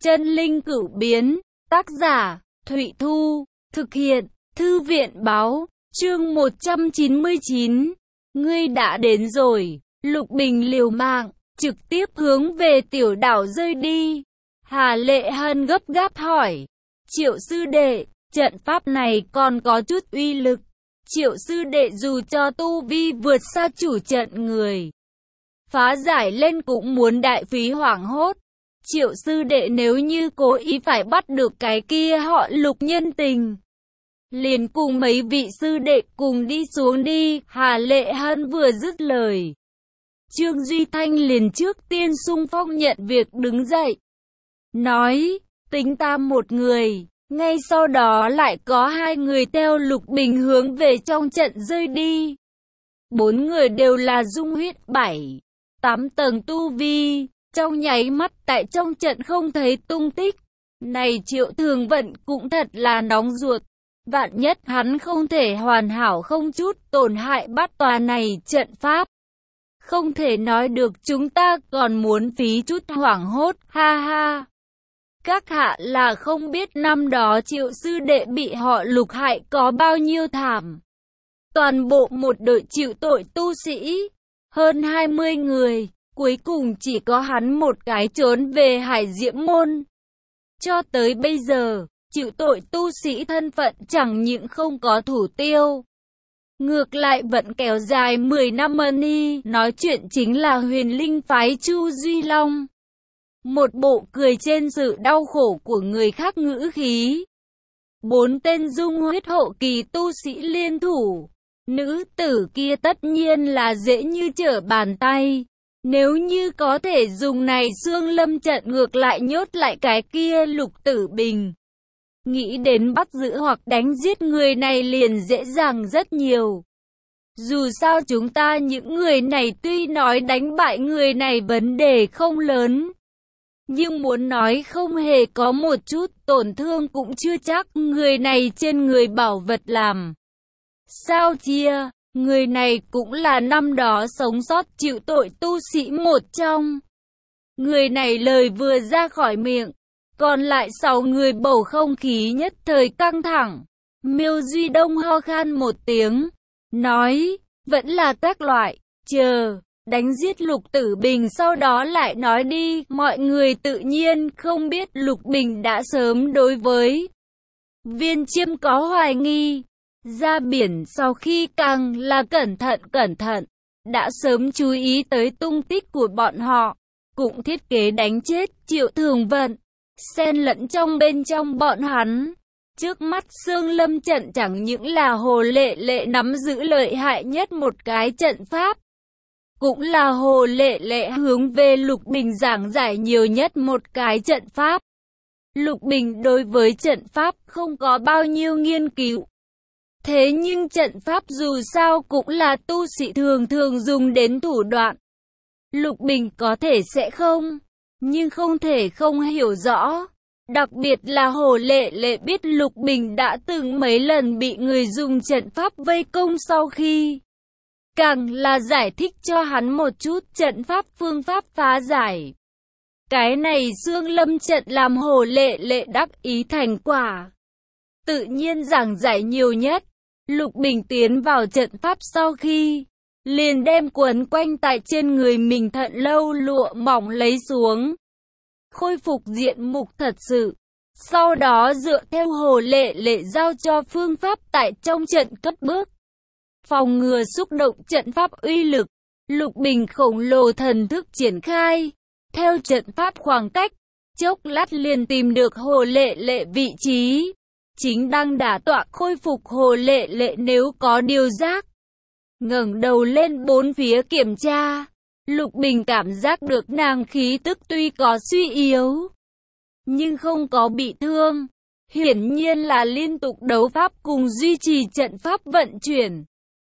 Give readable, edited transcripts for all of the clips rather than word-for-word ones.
Chân linh cửu biến, tác giả, Thụy Thu, thực hiện, Thư viện báo, chương 199. Ngươi đã đến rồi, Lục Bình liều mạng, trực tiếp hướng về tiểu đảo rơi đi. Hà Lệ Hân gấp gáp hỏi, Triệu sư đệ, trận pháp này còn có chút uy lực. Triệu sư đệ dù cho tu vi vượt xa chủ trận người phá giải lên cũng muốn đại phí hoảng hốt. Triệu sư đệ nếu như cố ý phải bắt được cái kia họ Lục nhân tình, liền cùng mấy vị sư đệ cùng đi xuống đi. Hà Lệ Hân vừa dứt lời, Trương Duy Thanh liền trước tiên xung phong nhận việc đứng dậy, nói, tính ta một người. Ngay sau đó lại có hai người theo Lục Bình hướng về trong trận rơi đi. Bốn người đều là dung huyết 7-8 tầng tu vi, trong nháy mắt tại trong trận không thấy tung tích. Này Triệu Thường Vận cũng thật là nóng ruột, vạn nhất hắn không thể hoàn hảo không chút tổn hại bắt tòa này trận pháp. Không thể nói được chúng ta còn muốn phí chút hoảng hốt, ha ha. Các hạ là không biết năm đó Triệu sư đệ bị họ Lục hại có bao nhiêu thảm. Toàn bộ một đội chịu tội tu sĩ, hơn 20 người, cuối cùng chỉ có hắn một cái trốn về Hải Diễm Môn. Cho tới bây giờ, chịu tội tu sĩ thân phận chẳng những không có thủ tiêu, ngược lại vẫn kéo dài 10 năm y. Nói chuyện chính là Huyền Linh phái Chu Duy Long. Một bộ cười trên sự đau khổ của người khác ngữ khí. 4 tên dung huyết hậu kỳ tu sĩ liên thủ, nữ tử kia tất nhiên là dễ như trở bàn tay. Nếu như có thể dùng này xương lâm trận ngược lại nhốt lại cái kia Lục Tử Bình, nghĩ đến bắt giữ hoặc đánh giết người này liền dễ dàng rất nhiều. Dù sao chúng ta những người này tuy nói đánh bại người này vấn đề không lớn, nhưng muốn nói không hề có một chút tổn thương cũng chưa chắc. Người này trên người bảo vật làm sao chia, người này cũng là năm đó sống sót chịu tội tu sĩ một trong. Người này lời vừa ra khỏi miệng, còn lại 6 người bầu không khí nhất thời căng thẳng. Miêu Duy Đông ho khan một tiếng, nói, vẫn là các loại, chờ đánh giết Lục Tử Bình sau đó lại nói đi. Mọi người tự nhiên không biết Lục Bình đã sớm đối với Viên Chiêm có hoài nghi. Ra biển sau khi càng là cẩn thận, đã sớm chú ý tới tung tích của bọn họ, cũng thiết kế đánh chết Triệu Thường Vận, xen lẫn trong bên trong bọn hắn. Trước mắt Xương Lâm trận chẳng những là Hồ Lệ Lệ nắm giữ lợi hại nhất một cái trận pháp, cũng là Hồ Lệ Lệ hướng về Lục Bình giảng giải nhiều nhất một cái trận pháp. Lục Bình đối với trận pháp không có bao nhiêu nghiên cứu. Thế nhưng trận pháp dù sao cũng là tu sĩ thường dùng đến thủ đoạn. Lục Bình có thể sẽ không, nhưng không thể không hiểu rõ. Đặc biệt là Hồ Lệ Lệ biết Lục Bình đã từng mấy lần bị người dùng trận pháp vây công sau khi, càng là giải thích cho hắn một chút trận pháp phương pháp phá giải. Cái này Xương Lâm trận làm Hồ Lệ Lệ đắc ý thành quả, tự nhiên giảng giải nhiều nhất. Lục Bình tiến vào trận pháp sau khi, liền đem quấn quanh tại trên người mình thận lâu lụa mỏng lấy xuống, khôi phục diện mục thật sự. Sau đó dựa theo Hồ Lệ Lệ giao cho phương pháp tại trong trận cất bước, phòng ngừa xúc động trận pháp uy lực. Lục Bình khổng lồ thần thức triển khai, theo trận pháp khoảng cách, chốc lát liền tìm được Hồ Lệ Lệ vị trí. Chính đang đả tọa khôi phục Hồ Lệ Lệ nếu có điều giác, ngẩng đầu lên bốn phía kiểm tra. Lục Bình cảm giác được nàng khí tức tuy có suy yếu, nhưng không có bị thương. Hiển nhiên là liên tục đấu pháp cùng duy trì trận pháp vận chuyển,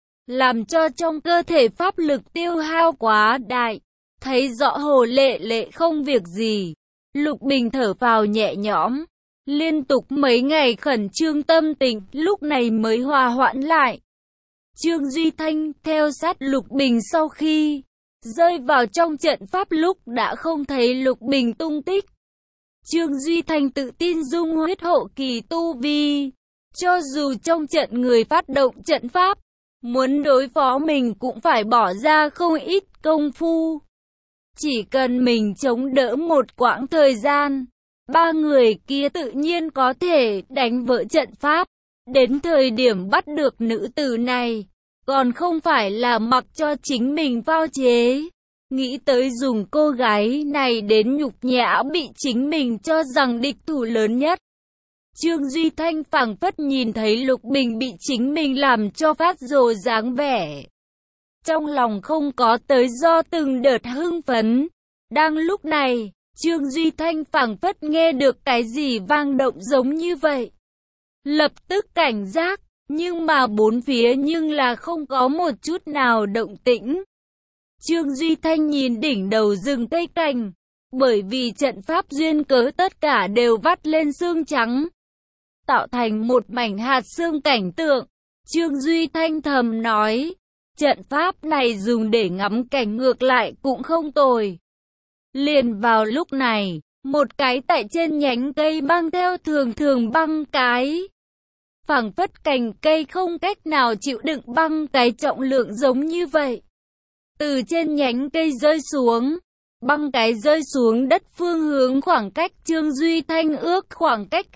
làm cho trong cơ thể pháp lực tiêu hao quá đại. Thấy rõ Hồ Lệ Lệ không việc gì, Lục Bình thở phào nhẹ nhõm. Liên tục mấy ngày khẩn trương tâm tình, lúc này mới hòa hoãn lại. Trương Duy Thanh theo sát Lục Bình sau khi rơi vào trong trận pháp lúc đã không thấy Lục Bình tung tích. Trương Duy Thanh tự tin dung huyết hậu kỳ tu vi. Cho dù trong trận người phát động trận pháp, muốn đối phó mình cũng phải bỏ ra không ít công phu. Chỉ cần mình chống đỡ một quãng thời gian, ba người kia tự nhiên có thể đánh vỡ trận pháp. Đến thời điểm bắt được nữ tử này, còn không phải là mặc cho chính mình phao chế. Nghĩ tới dùng cô gái này đến nhục nhã bị chính mình cho rằng địch thủ lớn nhất. Trương Duy Thanh phảng phất nhìn thấy Lục Bình bị chính mình làm cho phát rồ dáng vẻ. Trong lòng không có tới do từng đợt hưng phấn. Đang lúc này, Trương Duy Thanh phảng phất nghe được cái gì vang động giống như vậy. Lập tức cảnh giác, nhưng mà bốn phía nhưng là không có một chút nào động tĩnh. Trương Duy Thanh nhìn đỉnh đầu rừng cây cành, bởi vì trận pháp duyên cớ tất cả đều vắt lên xương trắng, tạo thành một mảnh hạt xương cảnh tượng. Trương Duy Thanh thầm nói, trận pháp này dùng để ngắm cảnh ngược lại cũng không tồi. Liền vào lúc này, một cái tại trên nhánh cây băng theo thường băng cái. Phảng phất cành cây không cách nào chịu đựng băng cái trọng lượng giống như vậy. Từ trên nhánh cây rơi xuống, băng cái rơi xuống đất phương hướng khoảng cách Trương Duy Thanh ước khoảng cách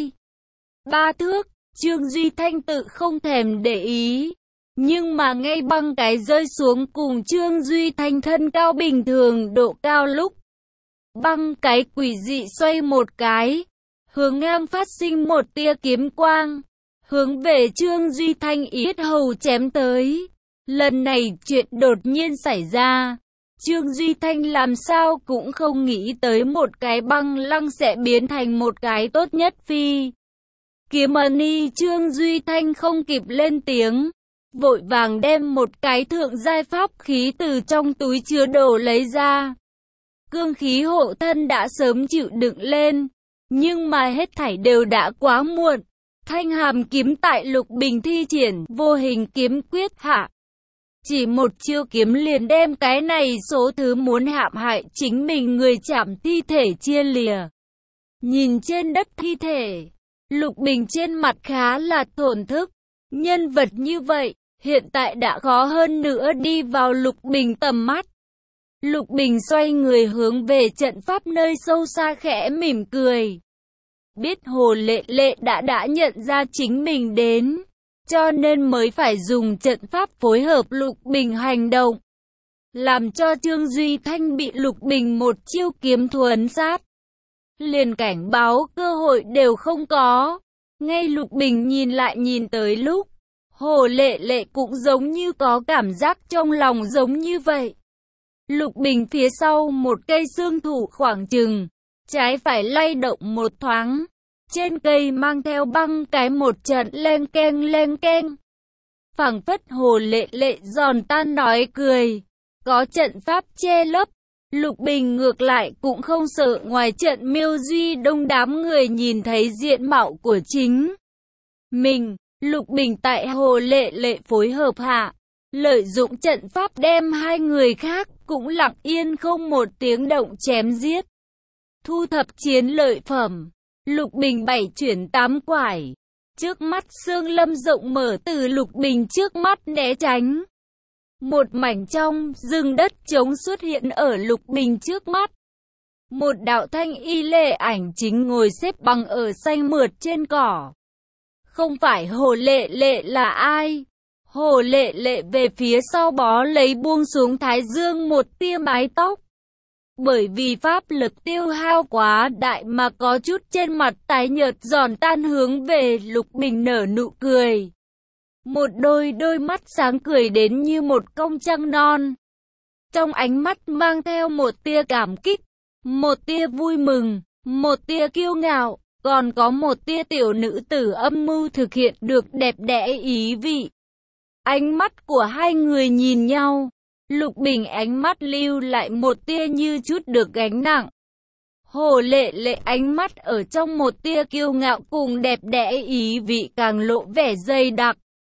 2-3 thước. Trương Duy Thanh tự không thèm để ý. Nhưng mà ngay băng cái rơi xuống cùng Trương Duy Thanh thân cao bình thường độ cao lúc, băng cái quỷ dị xoay một cái, hướng ngang phát sinh một tia kiếm quang, hướng về Trương Duy Thanh yết hầu chém tới. Lần này chuyện đột nhiên xảy ra, Trương Duy Thanh làm sao cũng không nghĩ tới một cái băng lăng sẽ biến thành một cái tốt nhất phi kiếm ni. Trương Duy Thanh không kịp lên tiếng, vội vàng đem một cái thượng giai pháp khí từ trong túi chứa đồ lấy ra. Cương khí hộ thân đã sớm chịu đựng lên, nhưng mà hết thảy đều đã quá muộn. Thanh hàm kiếm tại Lục Bình thi triển vô hình kiếm quyết hạ. Chỉ một chiêu kiếm liền đem cái này số thứ muốn hãm hại chính mình người chạm thi thể chia lìa. Nhìn trên đất thi thể, Lục Bình trên mặt khá là thổn thức. Nhân vật như vậy, hiện tại đã khó hơn nữa đi vào Lục Bình tầm mắt. Lục Bình xoay người hướng về trận pháp nơi sâu xa khẽ mỉm cười. Biết Hồ Lệ Lệ đã nhận ra chính mình đến, cho nên mới phải dùng trận pháp phối hợp Lục Bình hành động, làm cho Trương Duy Thanh bị Lục Bình một chiêu kiếm thuấn sát, liền cảnh báo cơ hội đều không có. Ngay Lục Bình nhìn lại nhìn tới lúc, Hồ Lệ Lệ cũng giống như có cảm giác trong lòng giống như vậy. Lục Bình phía sau một cây xương thủ khoảng chừng, trái phải lay động một thoáng. Trên cây mang theo băng cái một trận len keng. Phảng phất Hồ Lệ Lệ giòn tan nói cười. Có trận pháp che lấp, Lục Bình ngược lại cũng không sợ ngoài trận miêu duy đông đám người nhìn thấy diện mạo của chính mình. Lục Bình tại Hồ Lệ Lệ phối hợp hạ, lợi dụng trận pháp đem hai người khác cũng lặng yên không một tiếng động chém giết. Thu thập chiến lợi phẩm, Lục Bình 7 chuyển 8 quải. Trước mắt xương lâm rộng mở từ Lục Bình trước mắt né tránh. Một mảnh trong rừng đất trống xuất hiện ở Lục Bình trước mắt. Một đạo thanh y lệ ảnh chính ngồi xếp bằng ở xanh mượt trên cỏ. Không phải Hồ Lệ Lệ là ai? Hồ Lệ Lệ về phía sau bó lấy buông xuống thái dương một tia mái tóc. Bởi vì pháp lực tiêu hao quá đại mà có chút trên mặt tái nhợt giòn tan hướng về Lục Bình nở nụ cười. Một đôi mắt sáng cười đến như một cong trăng non. Trong ánh mắt mang theo một tia cảm kích, một tia vui mừng, một tia kiêu ngạo, còn có một tia tiểu nữ tử âm mưu thực hiện được đẹp đẽ ý vị. Ánh mắt của hai người nhìn nhau. Lục Bình ánh mắt lưu lại một tia như chút được gánh nặng. Hồ Lệ Lệ ánh mắt ở trong một tia kiêu ngạo cùng đẹp đẽ ý vị càng lộ vẻ dày đặc.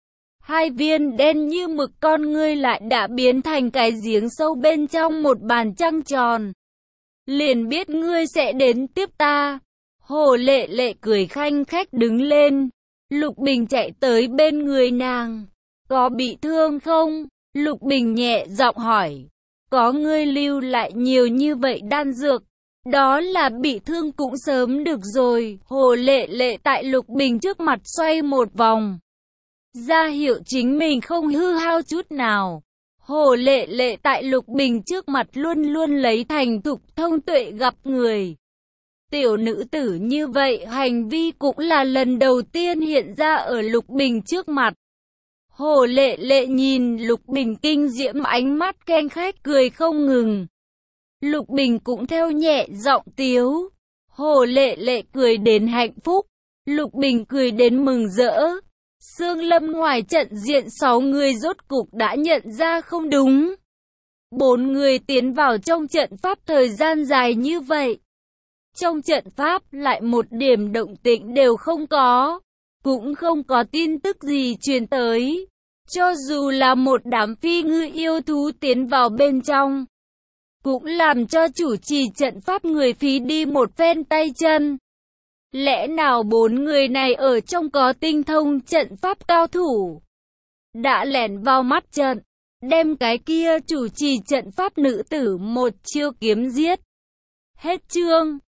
Hai viên đen như mực con ngươi lại đã biến thành cái giếng sâu bên trong một bàn trăng tròn. liền biết ngươi sẽ đến tiếp ta. Hồ Lệ Lệ cười khanh khách đứng lên. Lục Bình chạy tới bên người nàng. Có bị thương không? Lục Bình nhẹ giọng hỏi. Có, ngươi lưu lại nhiều như vậy đan dược. Đó là bị thương cũng sớm được rồi. Hồ Lệ Lệ tại Lục Bình trước mặt xoay một vòng, ra hiệu chính mình không hư hao chút nào. Hồ Lệ Lệ tại Lục Bình trước mặt luôn luôn lấy thành thục thông tuệ gặp người. Tiểu nữ tử như vậy hành vi cũng là lần đầu tiên hiện ra ở Lục Bình trước mặt. Hồ Lệ Lệ nhìn Lục Bình kinh diễm ánh mắt khen khách cười không ngừng. Lục Bình cũng theo nhẹ giọng tiếu. Hồ Lệ Lệ cười đến hạnh phúc. Lục Bình cười đến mừng rỡ. Sương Lâm ngoài trận diện 6 người rốt cục đã nhận ra không đúng. 4 người tiến vào trong trận pháp thời gian dài như vậy. Trong trận pháp lại một điểm động tĩnh đều không có. Cũng không có tin tức gì truyền tới. Cho dù là một đám phi ngư yêu thú tiến vào bên trong, cũng làm cho chủ trì trận pháp người phí đi một phen tay chân. Lẽ nào 4 người này ở trong có tinh thông trận pháp cao thủ, đã lẻn vào mắt trận, đem cái kia chủ trì trận pháp nữ tử một chiêu kiếm giết. Hết chương.